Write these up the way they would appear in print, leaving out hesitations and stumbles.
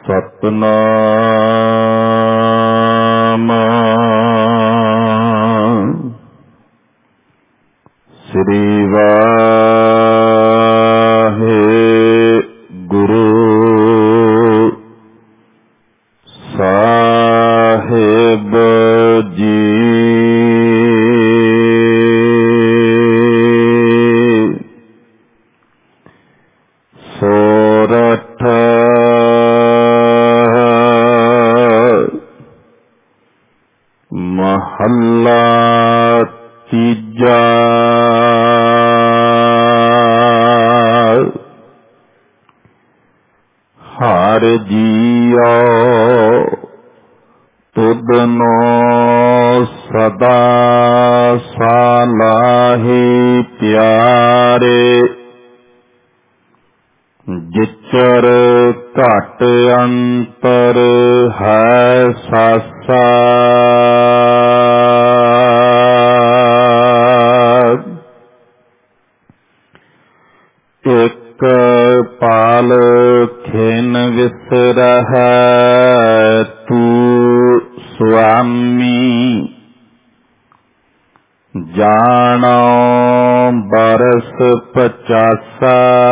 ਸਤਨਾਮ ਸ੍ਰੀ ਵਾਹਿਗੁਰੂ ਸਾਹਿਬ ਜੀ। ਸੋਰਠ ਮਹੱਲਾ ਤੀਜਾ। ਹਰਿ ਜੀਉ ਤੁਧਨੋ ਸਦਾ ਸਲਾਹੀ ਪਿਆਰੇ, ਜਿਚਰ ਘਟ ਅੰਤਰ ਹੈ ਸਾਸਾ। ਇਕ ਪਾਲ ਖਿਨ ਵਿਸਰਹਿ ਤੂੰ ਸੁਆਮੀ, ਜਾਣੋ ਬਰਸ 50।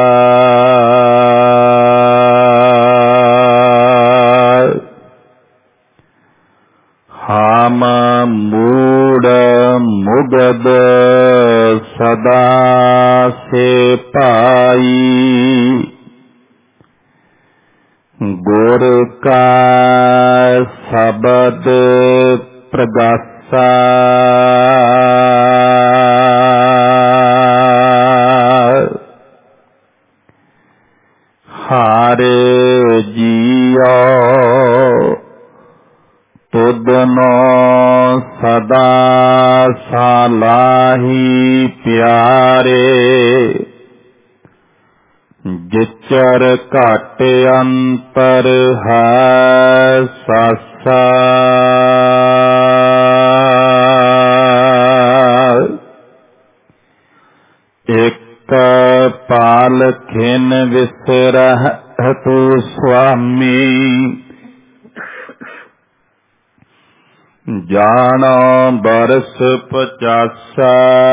ਹਾਮ ਮੂੜ ਮੁਗਦ ਸਦਾ ਸੇ ਪਾਈ, ਗੁਰ ਕਾ ਸ਼ਬਦ ਪ੍ਰਗਾਸਾ। ਹਰਿ ਜੀਉ ਤੁਧਨੋ ਸਦਾ ਸਲਾਹੀ ਪਿਆਰੇ, ਜਿਚਰ ਘਟ ਅੰਤਰ ਹੈ ਸਾਸਾ। ਇਕ ਪਾਲ ਖਿਨ ਵਿਸਰਹਿ ਤੂੰ ਸੁਆਮੀ, ਜਾਣੋ ਬਰਸ 50।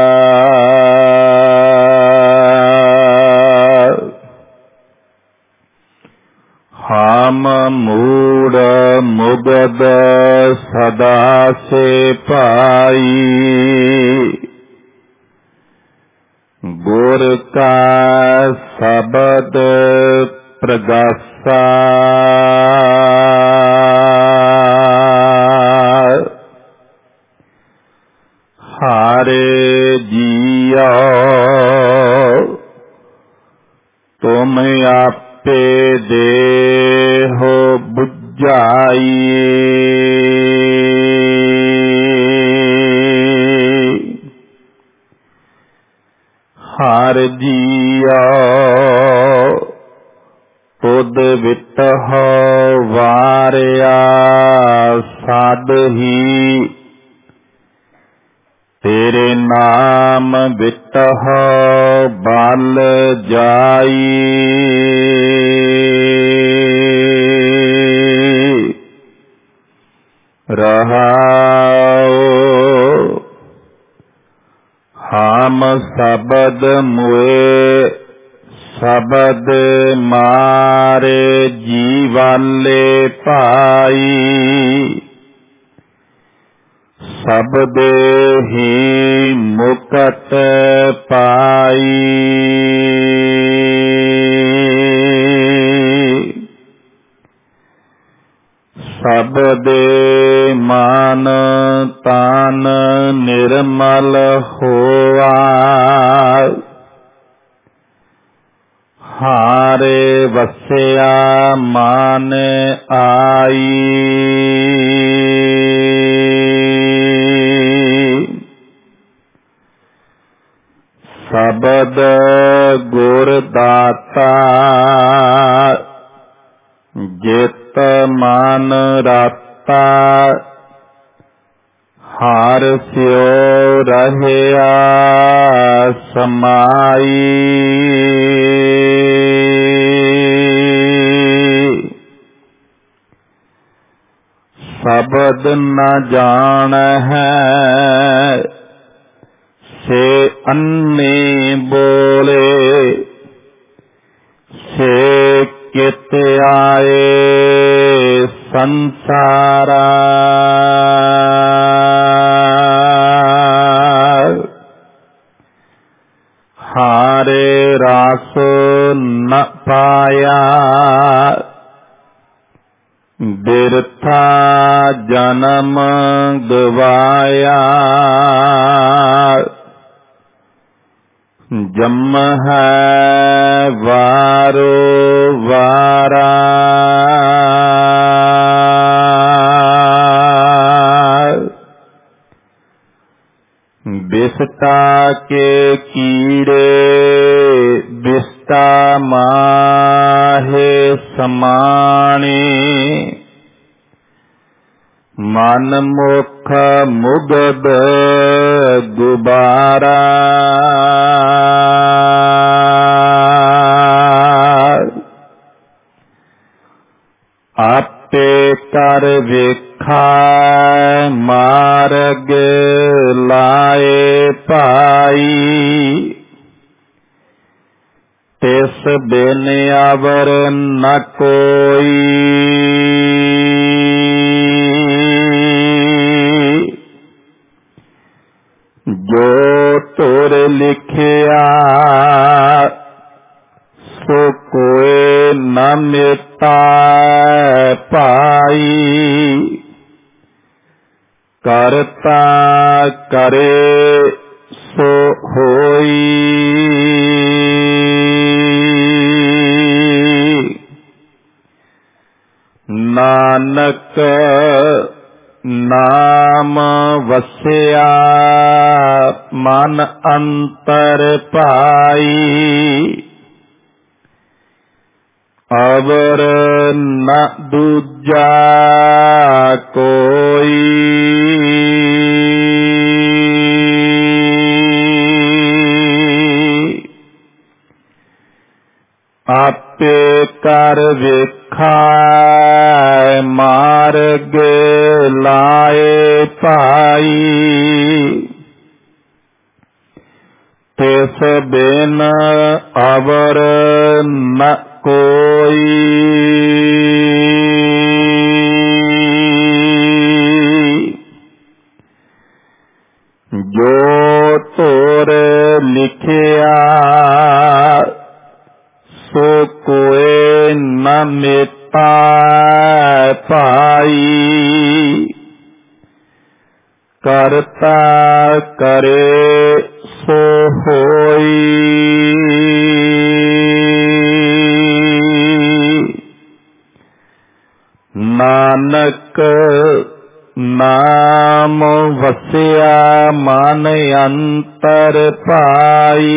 ਹਾਮ ਮੂੜ ਮੁਗਦ ਸਦਾ ਸੇ ਪਾਈ, ਗੁਰ ਕਾ ਸ਼ਬਦ ਪ੍ਰਗਾਸਾ। ਹਰਿ ਜੀਉ ਤੁਮ ਆਪੇ ਦੇਹੁ ਬੁਝਾਈ, ਹਰਿ ਜੀਉ ਤੁਧ ਵਿਟਹੁ ਵਾਰਿਆ ਸਾਧਹੀ, ਤੇਰੇ ਨਾਮ ਵਿਟਹੁ ਬਲ ਜਾਈ। ਰਹਾਉ ਹਾਮ ਸ਼ਬਦ ਮੁਏ ਸ਼ਬਦ ਮਾਰੇ, ਜੀਵਾਲੇ ਭਾਈ ਸ਼ਬਦੇ ਹੀ ਮੁਕਤ ਪਾਈ। ਸ਼ਬਦੇ ਮਨ ਤਨ ਨਿਰਮਲ ਹੋਆ, ਹਾਰੇ ਵਸਿਆ ਮਨ ਆਈ। ਸ਼ਬਦ ਗੁਰ ਦਾਤਾ, ਜਿਤ ਮਨ ਰਾਤਾ, ਹਰ ਸਿਉ ਰਹਿਆ ਸਮਾਈ। शब्द न जान है से अन्ने बोले से कित आए संसारा हारे रास न पाया बिरथा जन्म गवाया जम है वारो वारा बिस्ता के कीड़े बिस्ता माहे समाने मन मुख मुगद गुबारा आपे कर वेखा मार्ग लाए पाई तिस बिन अवर न कोई जो तुर लिखिया सो कोई न मिटा पाई करता करे सो होई नानक नाम वसिया मन अंतर पाई अवर न दूजा कोई आपे कर वेखा मार्ग लाए पाई तिस बिन अवर न कोई जो तुर लिखिया सो कोई न मिटा पाई करता करे सो होई नानक नाम वसिया मन अंतर पाई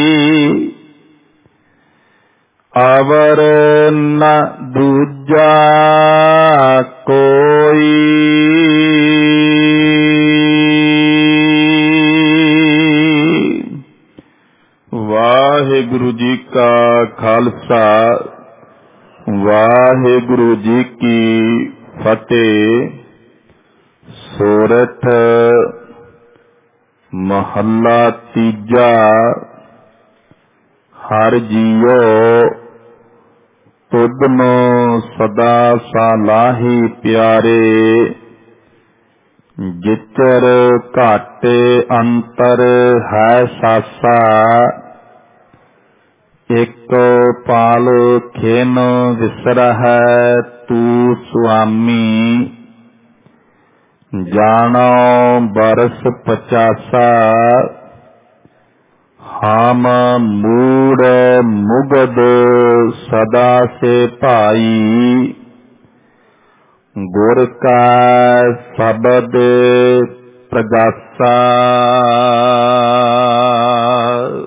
अवर न दूजा कोई वाहिगुरु जी का खालसा वाहिगुरु जी की फतेह। सोरठ महला तीजा। हर जियो तुधनो सदा सालाही प्यारे, जिचर घाटे अंतर है सासा। एक पाल खेन विसरह तू स्वामी, जानो बरस 50। हम मूड मुगद सदा से पाई, गुर का शब्द प्रगासा।